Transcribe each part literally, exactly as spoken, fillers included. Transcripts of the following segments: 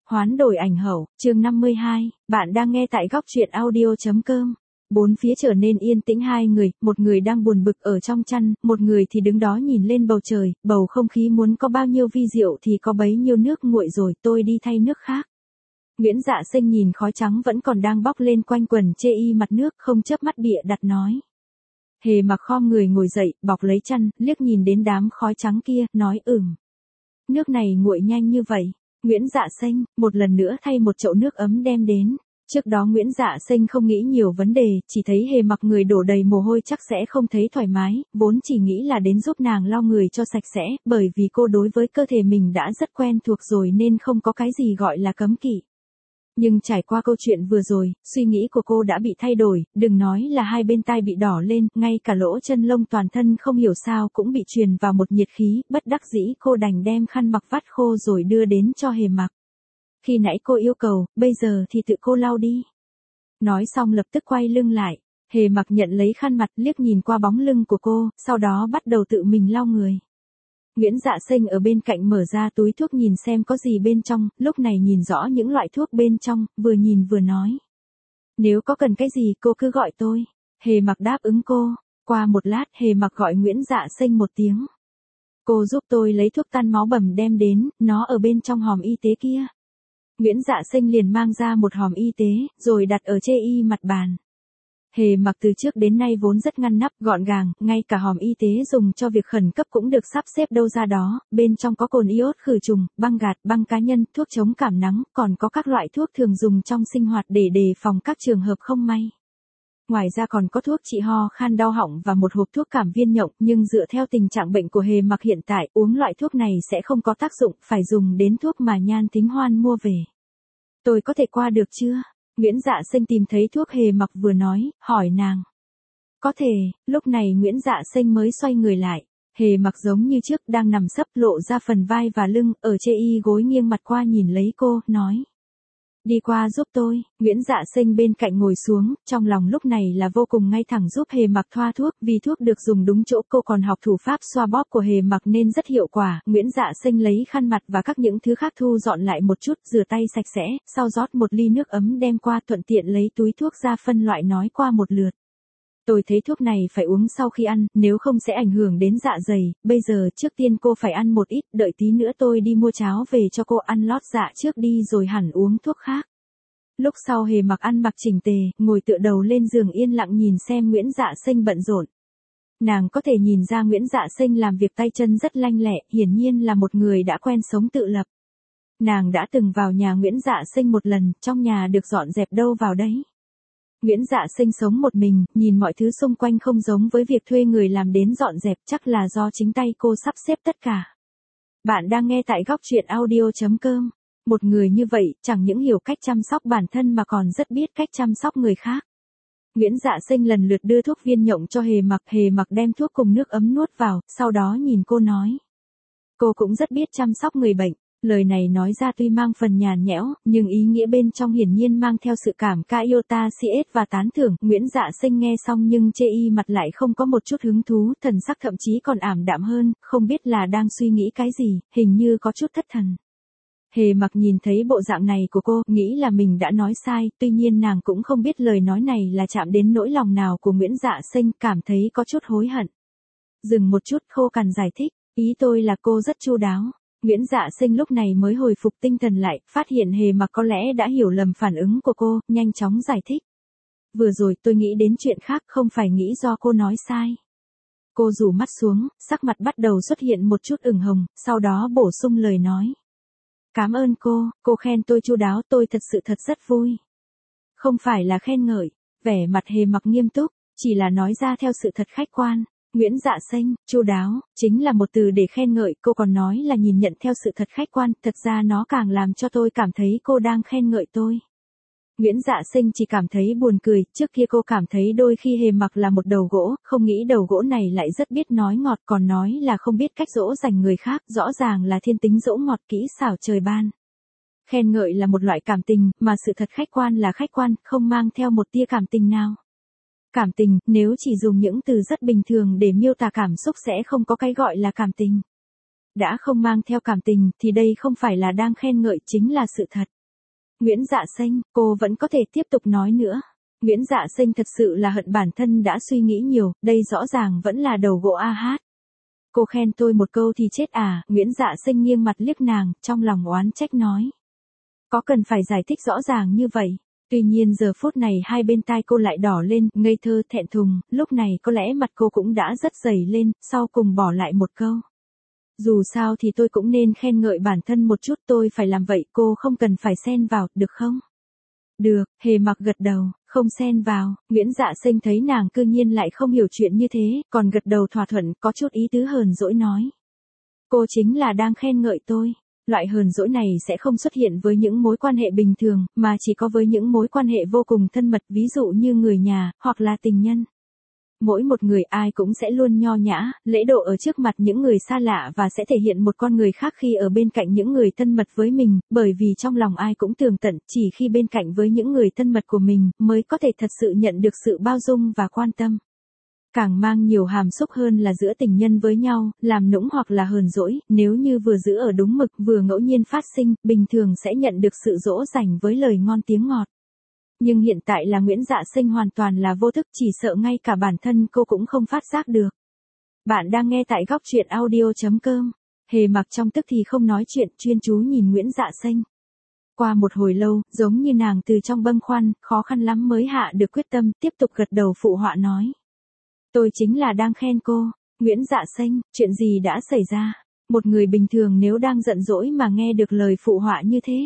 Hoán đổi ảnh hậu, chương năm mươi hai, bạn đang nghe tại góc truyện audio.com. Bốn phía trở nên yên tĩnh hai người, một người đang buồn bực ở trong chăn, một người thì đứng đó nhìn lên bầu trời, bầu không khí muốn có bao nhiêu vi diệu thì có bấy nhiêu nước nguội rồi, tôi đi thay nước khác. Nguyễn Dạ Sinh nhìn khói trắng vẫn còn đang bốc lên quanh quần chê y mặt nước, không chớp mắt bịa đặt nói. Hề Mặc khom người ngồi dậy, bọc lấy chăn, liếc nhìn đến đám khói trắng kia, nói ừm. Nước này nguội nhanh như vậy. Nguyễn Dạ Sinh, một lần nữa thay một chậu nước ấm đem đến. Trước đó Nguyễn Dạ Sinh không nghĩ nhiều vấn đề, chỉ thấy Hề Mặc người đổ đầy mồ hôi chắc sẽ không thấy thoải mái, vốn chỉ nghĩ là đến giúp nàng lau người cho sạch sẽ, bởi vì cô đối với cơ thể mình đã rất quen thuộc rồi nên không có cái gì gọi là cấm kỵ. Nhưng trải qua câu chuyện vừa rồi, suy nghĩ của cô đã bị thay đổi, đừng nói là hai bên tai bị đỏ lên, ngay cả lỗ chân lông toàn thân không hiểu sao cũng bị truyền vào một nhiệt khí, bất đắc dĩ cô đành đem khăn mặc vắt khô rồi đưa đến cho Hề Mặc. Khi nãy cô yêu cầu, bây giờ thì tự cô lau đi. Nói xong lập tức quay lưng lại, Hề Mặc nhận lấy khăn mặt liếc nhìn qua bóng lưng của cô, sau đó bắt đầu tự mình lau người. Nguyễn Dạ Sinh ở bên cạnh mở ra túi thuốc nhìn xem có gì bên trong, lúc này nhìn rõ những loại thuốc bên trong, vừa nhìn vừa nói. Nếu có cần cái gì cô cứ gọi tôi. Hề Mặc đáp ứng cô. Qua một lát Hề Mặc gọi Nguyễn Dạ Sinh một tiếng. Cô giúp tôi lấy thuốc tan máu bầm đem đến, nó ở bên trong hòm y tế kia. Nguyễn Dạ Sinh liền mang ra một hòm y tế, rồi đặt ở chê y mặt bàn. Hề Mặc từ trước đến nay vốn rất ngăn nắp, gọn gàng, ngay cả hòm y tế dùng cho việc khẩn cấp cũng được sắp xếp đâu ra đó, bên trong có cồn iốt khử trùng, băng gạt, băng cá nhân, thuốc chống cảm nắng, còn có các loại thuốc thường dùng trong sinh hoạt để đề phòng các trường hợp không may. Ngoài ra còn có thuốc trị ho khan đau họng và một hộp thuốc cảm viên nhộng, nhưng dựa theo tình trạng bệnh của Hề Mặc hiện tại, uống loại thuốc này sẽ không có tác dụng, phải dùng đến thuốc mà Nhan Thính Hoan mua về. Tôi có thể qua được chưa? Nguyễn Dạ Sinh tìm thấy thuốc Hề Mặc vừa nói, hỏi nàng. Có thể, lúc này Nguyễn Dạ Sinh mới xoay người lại. Hề Mặc giống như trước đang nằm sấp lộ ra phần vai và lưng, ở chê y gối nghiêng mặt qua nhìn lấy cô, nói. Đi qua giúp tôi. Nguyễn Dạ Sinh bên cạnh ngồi xuống, trong lòng lúc này là vô cùng ngay thẳng giúp Hề Mặc thoa thuốc, vì thuốc được dùng đúng chỗ, cô còn học thủ pháp xoa bóp của Hề Mặc nên rất hiệu quả. Nguyễn Dạ Sinh lấy khăn mặt và các những thứ khác thu dọn lại một chút, rửa tay sạch sẽ, sau rót một ly nước ấm đem qua, thuận tiện lấy túi thuốc ra phân loại nói qua một lượt. Tôi thấy thuốc này phải uống sau khi ăn, nếu không sẽ ảnh hưởng đến dạ dày, bây giờ trước tiên cô phải ăn một ít, đợi tí nữa tôi đi mua cháo về cho cô ăn lót dạ trước đi rồi hẳn uống thuốc khác. Lúc sau Hề Mặc ăn mặc chỉnh tề, ngồi tựa đầu lên giường yên lặng nhìn xem Nguyễn Dạ Sinh bận rộn. Nàng có thể nhìn ra Nguyễn Dạ Sinh làm việc tay chân rất lanh lẹ, hiển nhiên là một người đã quen sống tự lập. Nàng đã từng vào nhà Nguyễn Dạ Sinh một lần, trong nhà được dọn dẹp đâu vào đấy. Nguyễn Dạ Sinh sống một mình, nhìn mọi thứ xung quanh không giống với việc thuê người làm đến dọn dẹp, chắc là do chính tay cô sắp xếp tất cả. Bạn đang nghe tại góc truyện audio.com. Một người như vậy, chẳng những hiểu cách chăm sóc bản thân mà còn rất biết cách chăm sóc người khác. Nguyễn Dạ Sinh lần lượt đưa thuốc viên nhộng cho Hề Mặc, Hề Mặc đem thuốc cùng nước ấm nuốt vào, sau đó nhìn cô nói. Cô cũng rất biết chăm sóc người bệnh. Lời này nói ra tuy mang phần nhàn nhẽo, nhưng ý nghĩa bên trong hiển nhiên mang theo sự cảm ca yêu ta si ết và tán thưởng. Nguyễn Dạ Sinh nghe xong nhưng chê y mặt lại không có một chút hứng thú, thần sắc thậm chí còn ảm đạm hơn, không biết là đang suy nghĩ cái gì, hình như có chút thất thần. Hề Mặc nhìn thấy bộ dạng này của cô, nghĩ là mình đã nói sai, tuy nhiên nàng cũng không biết lời nói này là chạm đến nỗi lòng nào của Nguyễn Dạ Sinh, cảm thấy có chút hối hận. Dừng một chút khô cằn giải thích, ý tôi là cô rất chu đáo. Nguyễn Dạ Sinh lúc này mới hồi phục tinh thần lại, phát hiện Hề Mặc có lẽ đã hiểu lầm phản ứng của cô, nhanh chóng giải thích. Vừa rồi tôi nghĩ đến chuyện khác, không phải nghĩ do cô nói sai. Cô rủ mắt xuống, sắc mặt bắt đầu xuất hiện một chút ửng hồng, sau đó bổ sung lời nói. Cảm ơn cô, cô khen tôi chu đáo, tôi thật sự thật rất vui. Không phải là khen ngợi, vẻ mặt Hề Mặc nghiêm túc, chỉ là nói ra theo sự thật khách quan. Nguyễn Dạ Sinh, chu đáo, chính là một từ để khen ngợi, cô còn nói là nhìn nhận theo sự thật khách quan, thật ra nó càng làm cho tôi cảm thấy cô đang khen ngợi tôi. Nguyễn Dạ Sinh chỉ cảm thấy buồn cười, trước kia cô cảm thấy đôi khi Hề Mặc là một đầu gỗ, không nghĩ đầu gỗ này lại rất biết nói ngọt, còn nói là không biết cách dỗ dành người khác, rõ ràng là thiên tính dỗ ngọt kỹ xảo trời ban. Khen ngợi là một loại cảm tình, mà sự thật khách quan là khách quan, không mang theo một tia cảm tình nào. Cảm tình, nếu chỉ dùng những từ rất bình thường để miêu tả cảm xúc sẽ không có cái gọi là cảm tình. Đã không mang theo cảm tình, thì đây không phải là đang khen ngợi, chính là sự thật. Nguyễn Dạ Xanh, cô vẫn có thể tiếp tục nói nữa. Nguyễn Dạ Xanh thật sự là hận bản thân đã suy nghĩ nhiều, đây rõ ràng vẫn là đầu gỗ a hát. Cô khen tôi một câu thì chết à, Nguyễn Dạ Xanh nghiêng mặt liếc nàng, trong lòng oán trách nói. Có cần phải giải thích rõ ràng như vậy? Tuy nhiên giờ phút này hai bên tai cô lại đỏ lên, ngây thơ thẹn thùng, lúc này có lẽ mặt cô cũng đã rất dày lên, sau cùng bỏ lại một câu. Dù sao thì tôi cũng nên khen ngợi bản thân một chút, tôi phải làm vậy, cô không cần phải xen vào, được không? Được, Hề Mặc gật đầu, không xen vào. Nguyễn Dạ Xanh thấy nàng cư nhiên lại không hiểu chuyện như thế, còn gật đầu thỏa thuận, có chút ý tứ hờn dỗi nói. Cô chính là đang khen ngợi tôi. Loại hờn dỗi này sẽ không xuất hiện với những mối quan hệ bình thường, mà chỉ có với những mối quan hệ vô cùng thân mật, ví dụ như người nhà, hoặc là tình nhân. Mỗi một người ai cũng sẽ luôn nho nhã, lễ độ ở trước mặt những người xa lạ và sẽ thể hiện một con người khác khi ở bên cạnh những người thân mật với mình, bởi vì trong lòng ai cũng tường tận, chỉ khi bên cạnh với những người thân mật của mình, mới có thể thật sự nhận được sự bao dung và quan tâm. Càng mang nhiều hàm xúc hơn là giữa tình nhân với nhau, làm nũng hoặc là hờn dỗi, nếu như vừa giữ ở đúng mực, vừa ngẫu nhiên phát sinh, bình thường sẽ nhận được sự dỗ dành với lời ngon tiếng ngọt. Nhưng hiện tại là Nguyễn Dạ Xanh hoàn toàn là vô thức, chỉ sợ ngay cả bản thân cô cũng không phát giác được. Bạn đang nghe tại góc truyện audio chấm com. Hề Mặc trong tức thì không nói chuyện, chuyên chú nhìn Nguyễn Dạ Xanh. Qua một hồi lâu, giống như nàng từ trong bâng khuâng, khó khăn lắm mới hạ được quyết tâm, tiếp tục gật đầu phụ họa nói. Tôi chính là đang khen cô. Nguyễn Dạ Xanh, chuyện gì đã xảy ra? Một người bình thường nếu đang giận dỗi mà nghe được lời phụ họa như thế,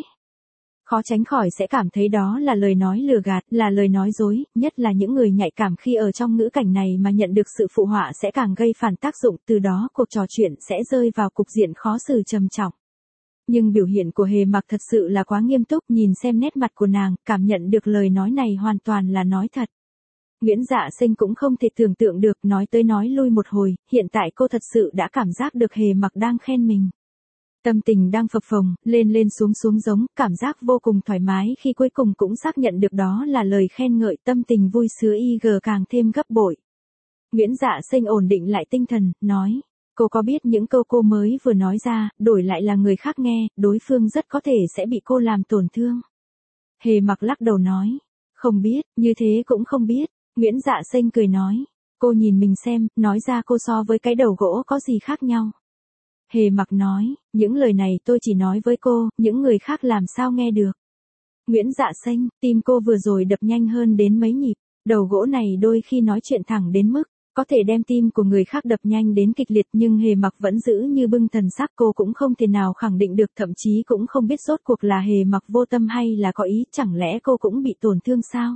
khó tránh khỏi sẽ cảm thấy đó là lời nói lừa gạt, là lời nói dối, nhất là những người nhạy cảm khi ở trong ngữ cảnh này mà nhận được sự phụ họa sẽ càng gây phản tác dụng, từ đó cuộc trò chuyện sẽ rơi vào cục diện khó xử trầm trọng. Nhưng biểu hiện của Hề Mặc thật sự là quá nghiêm túc, nhìn xem nét mặt của nàng, cảm nhận được lời nói này hoàn toàn là nói thật. Nguyễn Dạ Xanh cũng không thể tưởng tượng được, nói tới nói lui một hồi, hiện tại cô thật sự đã cảm giác được Hề Mặc đang khen mình. Tâm tình đang phập phồng, lên lên xuống xuống giống, cảm giác vô cùng thoải mái khi cuối cùng cũng xác nhận được đó là lời khen ngợi, tâm tình vui sướng y gờ càng thêm gấp bội. Nguyễn Dạ Xanh ổn định lại tinh thần, nói, cô có biết những câu cô mới vừa nói ra, đổi lại là người khác nghe, đối phương rất có thể sẽ bị cô làm tổn thương. Hề Mặc lắc đầu nói, không biết, như thế cũng không biết. Nguyễn Dạ Xanh cười nói, cô nhìn mình xem, nói ra cô so với cái đầu gỗ có gì khác nhau. Hề Mặc nói, những lời này tôi chỉ nói với cô, những người khác làm sao nghe được. Nguyễn Dạ Xanh, tim cô vừa rồi đập nhanh hơn đến mấy nhịp, đầu gỗ này đôi khi nói chuyện thẳng đến mức, có thể đem tim của người khác đập nhanh đến kịch liệt, nhưng Hề Mặc vẫn giữ như bưng thần sắc, cô cũng không thể nào khẳng định được, thậm chí cũng không biết rốt cuộc là Hề Mặc vô tâm hay là có ý, chẳng lẽ cô cũng bị tổn thương sao?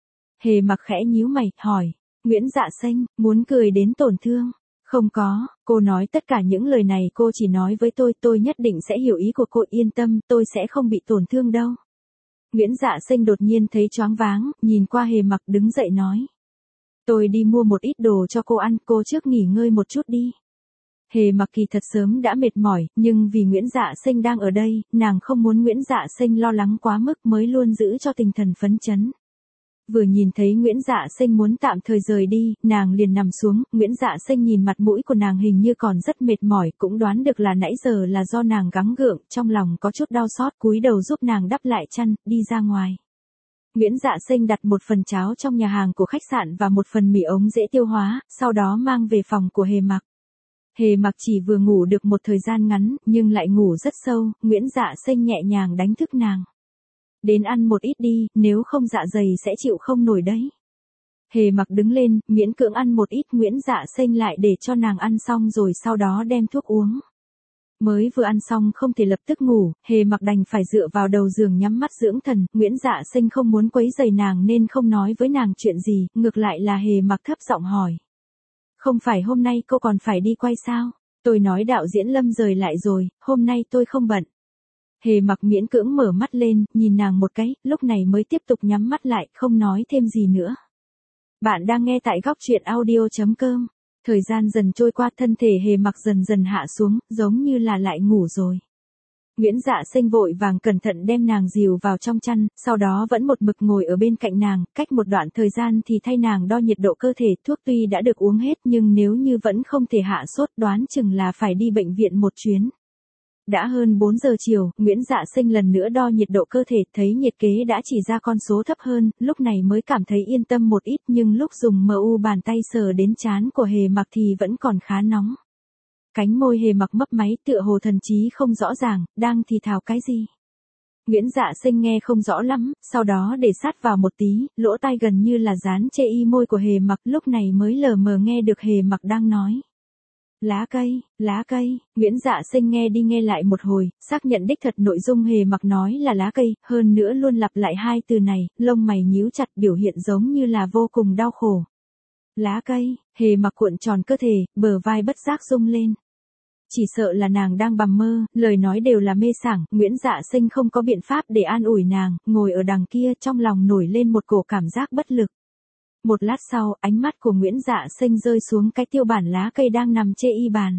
Hề Mặc khẽ nhíu mày, hỏi, Nguyễn Dạ Xanh, muốn cười đến tổn thương? Không có, cô nói tất cả những lời này cô chỉ nói với tôi, tôi nhất định sẽ hiểu ý của cô, yên tâm, tôi sẽ không bị tổn thương đâu. Nguyễn Dạ Xanh đột nhiên thấy choáng váng, nhìn qua Hề Mặc đứng dậy nói. Tôi đi mua một ít đồ cho cô ăn, cô trước nghỉ ngơi một chút đi. Hề Mặc kỳ thật sớm đã mệt mỏi, nhưng vì Nguyễn Dạ Xanh đang ở đây, nàng không muốn Nguyễn Dạ Xanh lo lắng quá mức mới luôn giữ cho tinh thần phấn chấn. Vừa nhìn thấy Nguyễn Dạ Xanh muốn tạm thời rời đi, nàng liền nằm xuống, Nguyễn Dạ Xanh nhìn mặt mũi của nàng hình như còn rất mệt mỏi, cũng đoán được là nãy giờ là do nàng gắng gượng, trong lòng có chút đau xót, cúi đầu giúp nàng đắp lại chăn, đi ra ngoài. Nguyễn Dạ Xanh đặt một phần cháo trong nhà hàng của khách sạn và một phần mì ống dễ tiêu hóa, sau đó mang về phòng của Hề Mặc. Hề Mặc chỉ vừa ngủ được một thời gian ngắn, nhưng lại ngủ rất sâu, Nguyễn Dạ Xanh nhẹ nhàng đánh thức nàng. Đến ăn một ít đi, nếu không dạ dày sẽ chịu không nổi đấy. Hề Mặc đứng lên, miễn cưỡng ăn một ít, Nguyễn Dạ Xanh lại để cho nàng ăn xong rồi sau đó đem thuốc uống. Mới vừa ăn xong không thể lập tức ngủ, Hề Mặc đành phải dựa vào đầu giường nhắm mắt dưỡng thần, Nguyễn Dạ Xanh không muốn quấy rầy nàng nên không nói với nàng chuyện gì, ngược lại là Hề Mặc thấp giọng hỏi. Không phải hôm nay cô còn phải đi quay sao? Tôi nói đạo diễn Lâm rời lại rồi, hôm nay tôi không bận. Hề Mặc miễn cưỡng mở mắt lên, nhìn nàng một cái, lúc này mới tiếp tục nhắm mắt lại, không nói thêm gì nữa. Bạn đang nghe tại góc truyện audio chấm com. Thời gian dần trôi qua, thân thể Hề Mặc dần dần hạ xuống, giống như là lại ngủ rồi. Nguyễn Dạ Xanh vội vàng cẩn thận đem nàng dìu vào trong chăn, sau đó vẫn một mực ngồi ở bên cạnh nàng, cách một đoạn thời gian thì thay nàng đo nhiệt độ cơ thể, thuốc tuy đã được uống hết nhưng nếu như vẫn không thể hạ sốt, đoán chừng là phải đi bệnh viện một chuyến. Đã hơn bốn giờ chiều, Nguyễn Dạ Sinh lần nữa đo nhiệt độ cơ thể, thấy nhiệt kế đã chỉ ra con số thấp hơn, lúc này mới cảm thấy yên tâm một ít, nhưng lúc dùng mờ u bàn tay sờ đến trán của Hề Mặc thì vẫn còn khá nóng. Cánh môi Hề Mặc mấp máy tựa hồ thần trí không rõ ràng, đang thì thào cái gì. Nguyễn Dạ Sinh nghe không rõ lắm, sau đó để sát vào một tí, lỗ tai gần như là dán chê y môi của Hề Mặc, lúc này mới lờ mờ nghe được Hề Mặc đang nói. Lá cây, lá cây, Nguyễn Dạ Sinh nghe đi nghe lại một hồi, xác nhận đích thật nội dung Hề Mặc nói là lá cây, hơn nữa luôn lặp lại hai từ này, lông mày nhíu chặt biểu hiện giống như là vô cùng đau khổ. Lá cây, Hề Mặc cuộn tròn cơ thể, bờ vai bất giác rung lên. Chỉ sợ là nàng đang bằm mơ, lời nói đều là mê sảng, Nguyễn Dạ Sinh không có biện pháp để an ủi nàng, ngồi ở đằng kia trong lòng nổi lên một cổ cảm giác bất lực. Một lát sau, ánh mắt của Nguyễn Dạ Sinh rơi xuống cái tiêu bản lá cây đang nằm chê y bàn.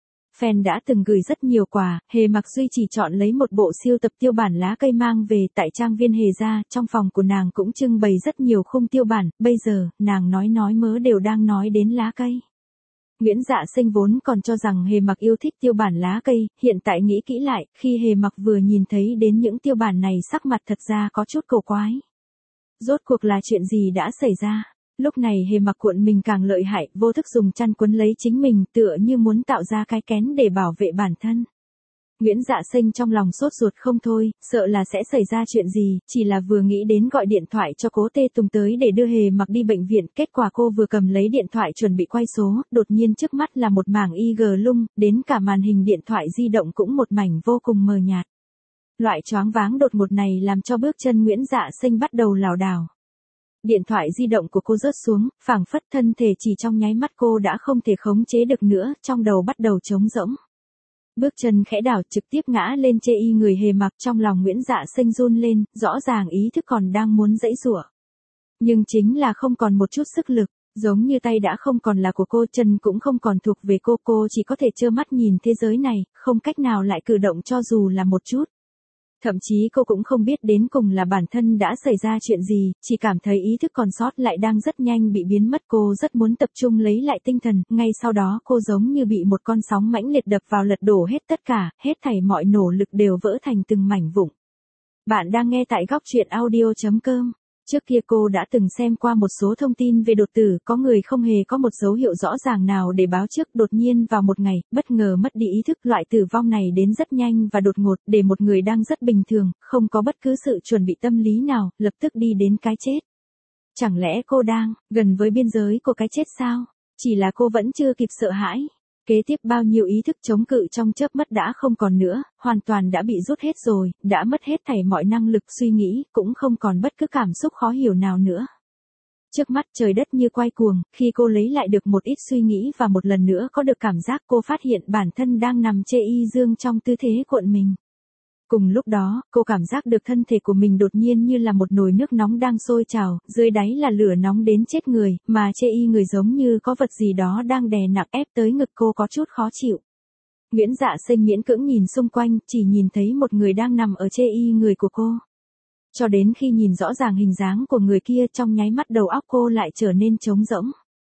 Fan đã từng gửi rất nhiều quà, Hề Mặc duy chỉ chọn lấy một bộ siêu tập tiêu bản lá cây mang về tại trang viên Hề gia, trong phòng của nàng cũng trưng bày rất nhiều khung tiêu bản, bây giờ, nàng nói nói mớ đều đang nói đến lá cây. Nguyễn Dạ Sinh vốn còn cho rằng Hề Mặc yêu thích tiêu bản lá cây, hiện tại nghĩ kỹ lại, khi Hề Mặc vừa nhìn thấy đến những tiêu bản này sắc mặt thật ra có chút cổ quái. Rốt cuộc là chuyện gì đã xảy ra? Lúc này Hề Mặc cuộn mình càng lợi hại, vô thức dùng chăn quấn lấy chính mình tựa như muốn tạo ra cái kén để bảo vệ bản thân. Nguyễn Dạ Sinh trong lòng sốt ruột không thôi, sợ là sẽ xảy ra chuyện gì, chỉ là vừa nghĩ đến gọi điện thoại cho Cố Tê Tùng tới để đưa Hề Mặc đi bệnh viện, kết quả cô vừa cầm lấy điện thoại chuẩn bị quay số, đột nhiên trước mắt là một mảng i giê lung, đến cả màn hình điện thoại di động cũng một mảnh vô cùng mờ nhạt. Loại choáng váng đột ngột này làm cho bước chân Nguyễn Dạ Sinh bắt đầu lảo đảo. Điện thoại di động của cô rớt xuống, phảng phất thân thể chỉ trong nháy mắt cô đã không thể khống chế được nữa, trong đầu bắt đầu trống rỗng. Bước chân khẽ đảo trực tiếp ngã lên chê y người Hề Mặc, trong lòng Nguyễn Dạ Sinh run lên, rõ ràng ý thức còn đang muốn giãy giụa. Nhưng chính là không còn một chút sức lực, giống như tay đã không còn là của cô, chân cũng không còn thuộc về cô, cô chỉ có thể trơ mắt nhìn thế giới này, không cách nào lại cử động cho dù là một chút. Thậm chí cô cũng không biết đến cùng là bản thân đã xảy ra chuyện gì, chỉ cảm thấy ý thức còn sót lại đang rất nhanh bị biến mất, cô rất muốn tập trung lấy lại tinh thần, ngay sau đó cô giống như bị một con sóng mãnh liệt đập vào lật đổ hết tất cả, hết thảy mọi nỗ lực đều vỡ thành từng mảnh vụn. Bạn đang nghe tại góc truyện audio chấm com. Trước kia cô đã từng xem qua một số thông tin về đột tử, có người không hề có một dấu hiệu rõ ràng nào để báo trước, đột nhiên vào một ngày, bất ngờ mất đi ý thức, loại tử vong này đến rất nhanh và đột ngột, để một người đang rất bình thường, không có bất cứ sự chuẩn bị tâm lý nào, lập tức đi đến cái chết. Chẳng lẽ cô đang gần với biên giới của cái chết sao? Chỉ là cô vẫn chưa kịp sợ hãi. Kế tiếp bao nhiêu ý thức chống cự trong chớp mắt đã không còn nữa, hoàn toàn đã bị rút hết rồi, đã mất hết thảy mọi năng lực suy nghĩ, cũng không còn bất cứ cảm xúc khó hiểu nào nữa. Trước mắt trời đất như quay cuồng, khi cô lấy lại được một ít suy nghĩ và một lần nữa có được cảm giác, cô phát hiện bản thân đang nằm chê y dương trong tư thế cuộn mình. Cùng lúc đó, cô cảm giác được thân thể của mình đột nhiên như là một nồi nước nóng đang sôi trào, dưới đáy là lửa nóng đến chết người, mà chê y người giống như có vật gì đó đang đè nặng ép tới ngực cô, có chút khó chịu. Nguyễn Dạ Sinh miễn cưỡng nhìn xung quanh, chỉ nhìn thấy một người đang nằm ở chê y người của cô. Cho đến khi nhìn rõ ràng hình dáng của người kia, trong nháy mắt đầu óc cô lại trở nên trống rỗng.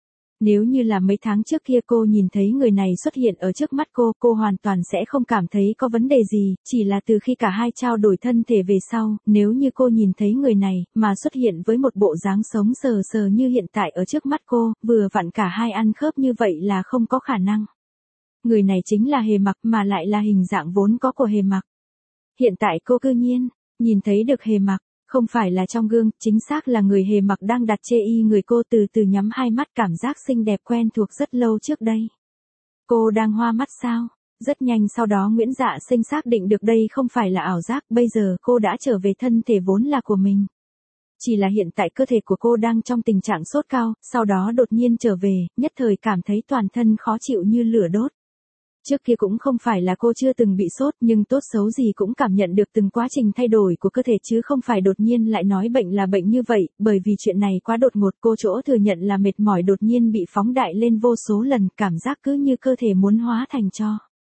Nếu như là mấy tháng trước kia cô nhìn thấy người này xuất hiện ở trước mắt cô, cô hoàn toàn sẽ không cảm thấy có vấn đề gì, chỉ là từ khi cả hai trao đổi thân thể về sau, nếu như cô nhìn thấy người này, mà xuất hiện với một bộ dáng sống sờ sờ như hiện tại ở trước mắt cô, vừa vặn cả hai ăn khớp như vậy là không có khả năng. Người này chính là Hề Mặc, mà lại là hình dạng vốn có của Hề Mặc. Hiện tại cô cư nhiên nhìn thấy được Hề Mặc. Không phải là trong gương, chính xác là người Hề Mặc đang đặt chê y người cô, từ từ nhắm hai mắt, cảm giác xinh đẹp quen thuộc rất lâu trước đây. Cô đang hoa mắt sao? Rất nhanh sau đó Nguyễn Dạ Sinh xác định được đây không phải là ảo giác, bây giờ cô đã trở về thân thể vốn là của mình. Chỉ là hiện tại cơ thể của cô đang trong tình trạng sốt cao, sau đó đột nhiên trở về, nhất thời cảm thấy toàn thân khó chịu như lửa đốt. Trước kia cũng không phải là cô chưa từng bị sốt, nhưng tốt xấu gì cũng cảm nhận được từng quá trình thay đổi của cơ thể, chứ không phải đột nhiên lại nói bệnh là bệnh như vậy, bởi vì chuyện này quá đột ngột, cô chỗ thừa nhận là mệt mỏi đột nhiên bị phóng đại lên vô số lần, cảm giác cứ như cơ thể muốn hóa thành tro.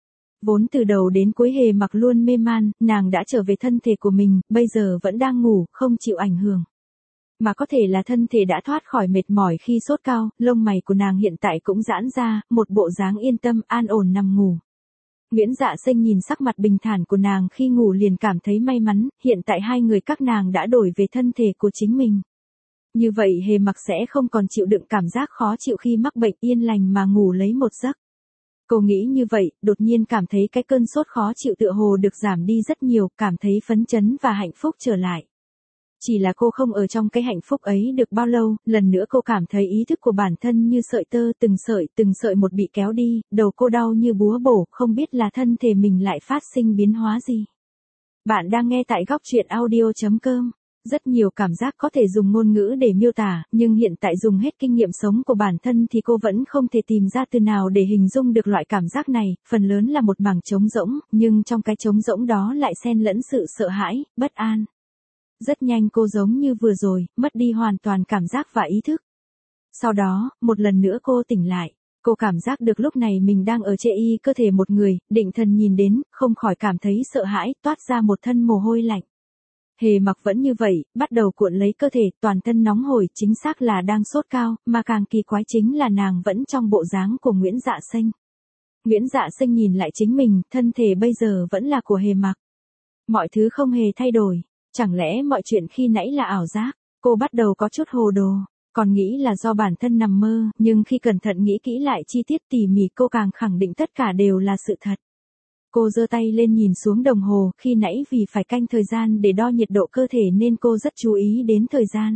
Vốn từ đầu đến cuối Hề Mặc luôn mê man, nàng đã trở về thân thể của mình, bây giờ vẫn đang ngủ, không chịu ảnh hưởng. Mà có thể là thân thể đã thoát khỏi mệt mỏi khi sốt cao, lông mày của nàng hiện tại cũng giãn ra, một bộ dáng yên tâm, an ổn nằm ngủ. Nguyễn Dạ Sinh nhìn sắc mặt bình thản của nàng khi ngủ liền cảm thấy may mắn, hiện tại hai người các nàng đã đổi về thân thể của chính mình. Như vậy Hề Mặc sẽ không còn chịu đựng cảm giác khó chịu khi mắc bệnh, yên lành mà ngủ lấy một giấc. Cô nghĩ như vậy, đột nhiên cảm thấy cái cơn sốt khó chịu tựa hồ được giảm đi rất nhiều, cảm thấy phấn chấn và hạnh phúc trở lại. Chỉ là cô không ở trong cái hạnh phúc ấy được bao lâu, lần nữa cô cảm thấy ý thức của bản thân như sợi tơ từng sợi từng sợi một bị kéo đi, đầu cô đau như búa bổ, không biết là thân thể mình lại phát sinh biến hóa gì. Bạn đang nghe tại góc truyện audio chấm com. Rất nhiều cảm giác có thể dùng ngôn ngữ để miêu tả, nhưng hiện tại dùng hết kinh nghiệm sống của bản thân thì cô vẫn không thể tìm ra từ nào để hình dung được loại cảm giác này, phần lớn là một mảng trống rỗng, nhưng trong cái trống rỗng đó lại xen lẫn sự sợ hãi, bất an. Rất nhanh cô giống như vừa rồi, mất đi hoàn toàn cảm giác và ý thức. Sau đó, một lần nữa cô tỉnh lại. Cô cảm giác được lúc này mình đang ở chê y cơ thể một người, định thần nhìn đến, không khỏi cảm thấy sợ hãi, toát ra một thân mồ hôi lạnh. Hề Mặc vẫn như vậy, bắt đầu cuộn lấy cơ thể, toàn thân nóng hổi, chính xác là đang sốt cao, mà càng kỳ quái chính là nàng vẫn trong bộ dáng của Nguyễn Dạ Sinh. Nguyễn Dạ Sinh nhìn lại chính mình, thân thể bây giờ vẫn là của Hề Mặc. Mọi thứ không hề thay đổi. Chẳng lẽ mọi chuyện khi nãy là ảo giác? Cô bắt đầu có chút hồ đồ, còn nghĩ là do bản thân nằm mơ, nhưng khi cẩn thận nghĩ kỹ lại chi tiết tỉ mỉ cô càng khẳng định tất cả đều là sự thật. Cô giơ tay lên nhìn xuống đồng hồ, khi nãy vì phải canh thời gian để đo nhiệt độ cơ thể nên cô rất chú ý đến thời gian.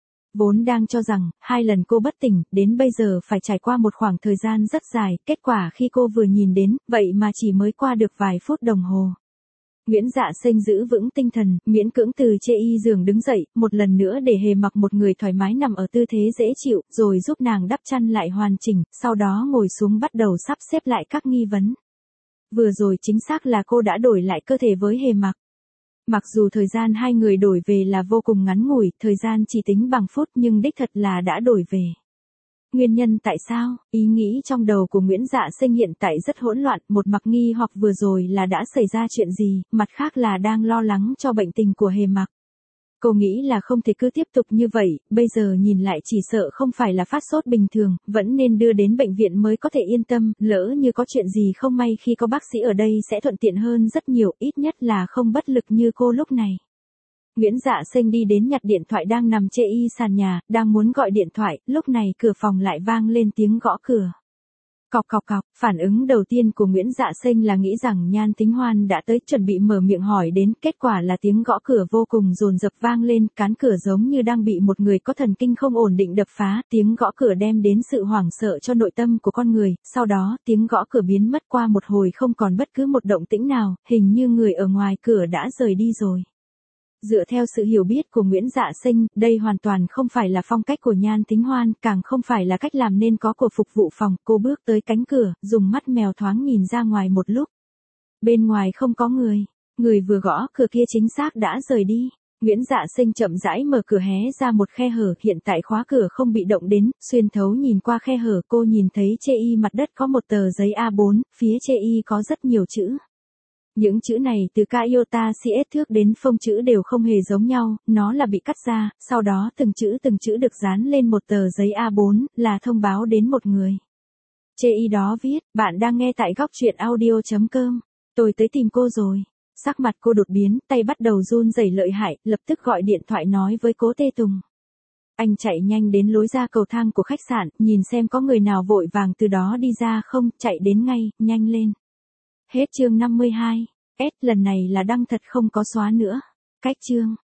Vốn đang cho rằng, hai lần cô bất tỉnh, đến bây giờ phải trải qua một khoảng thời gian rất dài, kết quả khi cô vừa nhìn đến, vậy mà chỉ mới qua được vài phút đồng hồ. Nguyễn Dạ Sinh giữ vững tinh thần, miễn cưỡng từ chê y giường đứng dậy, một lần nữa để Hề Mặc một người thoải mái nằm ở tư thế dễ chịu, rồi giúp nàng đắp chăn lại hoàn chỉnh, sau đó ngồi xuống bắt đầu sắp xếp lại các nghi vấn. Vừa rồi chính xác là cô đã đổi lại cơ thể với Hề Mặc. Mặc dù thời gian hai người đổi về là vô cùng ngắn ngủi, thời gian chỉ tính bằng phút nhưng đích thật là đã đổi về. Nguyên nhân tại sao? Ý nghĩ trong đầu của Nguyễn Dạ Sinh hiện tại rất hỗn loạn, một mặt nghi hoặc vừa rồi là đã xảy ra chuyện gì, mặt khác là đang lo lắng cho bệnh tình của Hề Mặc. Cô nghĩ là không thể cứ tiếp tục như vậy, bây giờ nhìn lại chỉ sợ không phải là phát sốt bình thường, vẫn nên đưa đến bệnh viện mới có thể yên tâm, lỡ như có chuyện gì không may khi có bác sĩ ở đây sẽ thuận tiện hơn rất nhiều, ít nhất là không bất lực như cô lúc này. Nguyễn Dạ Sinh đi đến nhặt điện thoại đang nằm chê y sàn nhà, đang muốn gọi điện thoại, lúc này cửa phòng lại vang lên tiếng gõ cửa. Cọc cọc cọc, phản ứng đầu tiên của Nguyễn Dạ Sinh là nghĩ rằng Nhan Tính Hoan đã tới, chuẩn bị mở miệng hỏi đến, kết quả là tiếng gõ cửa vô cùng dồn dập vang lên, cán cửa giống như đang bị một người có thần kinh không ổn định đập phá, tiếng gõ cửa đem đến sự hoảng sợ cho nội tâm của con người, sau đó tiếng gõ cửa biến mất qua một hồi không còn bất cứ một động tĩnh nào, hình như người ở ngoài cửa đã rời đi rồi. Dựa theo sự hiểu biết của Nguyễn Dạ Sinh, đây hoàn toàn không phải là phong cách của Nhan Tính Hoan, càng không phải là cách làm nên có của phục vụ phòng. Cô bước tới cánh cửa, dùng mắt mèo thoáng nhìn ra ngoài một lúc. Bên ngoài không có người, người vừa gõ cửa kia chính xác đã rời đi. Nguyễn Dạ Sinh chậm rãi mở cửa hé ra một khe hở, hiện tại khóa cửa không bị động đến, xuyên thấu nhìn qua khe hở cô nhìn thấy chê y mặt đất có một tờ giấy A bốn, phía chê y có rất nhiều chữ. Những chữ này từ ca iota xê ét thước đến phông chữ đều không hề giống nhau, nó là bị cắt ra, sau đó từng chữ từng chữ được dán lên một tờ giấy A bốn, là thông báo đến một người. Chê y đó viết, bạn đang nghe tại góc truyện audio chấm com, tôi tới tìm cô rồi. Sắc mặt cô đột biến, tay bắt đầu run rẩy lợi hại, lập tức gọi điện thoại nói với Cố Tê Tùng. Anh chạy nhanh đến lối ra cầu thang của khách sạn, nhìn xem có người nào vội vàng từ đó đi ra không, chạy đến ngay, nhanh lên. Hết chương năm mươi hai. S lần này là đăng thật không có xóa nữa. Cách chương.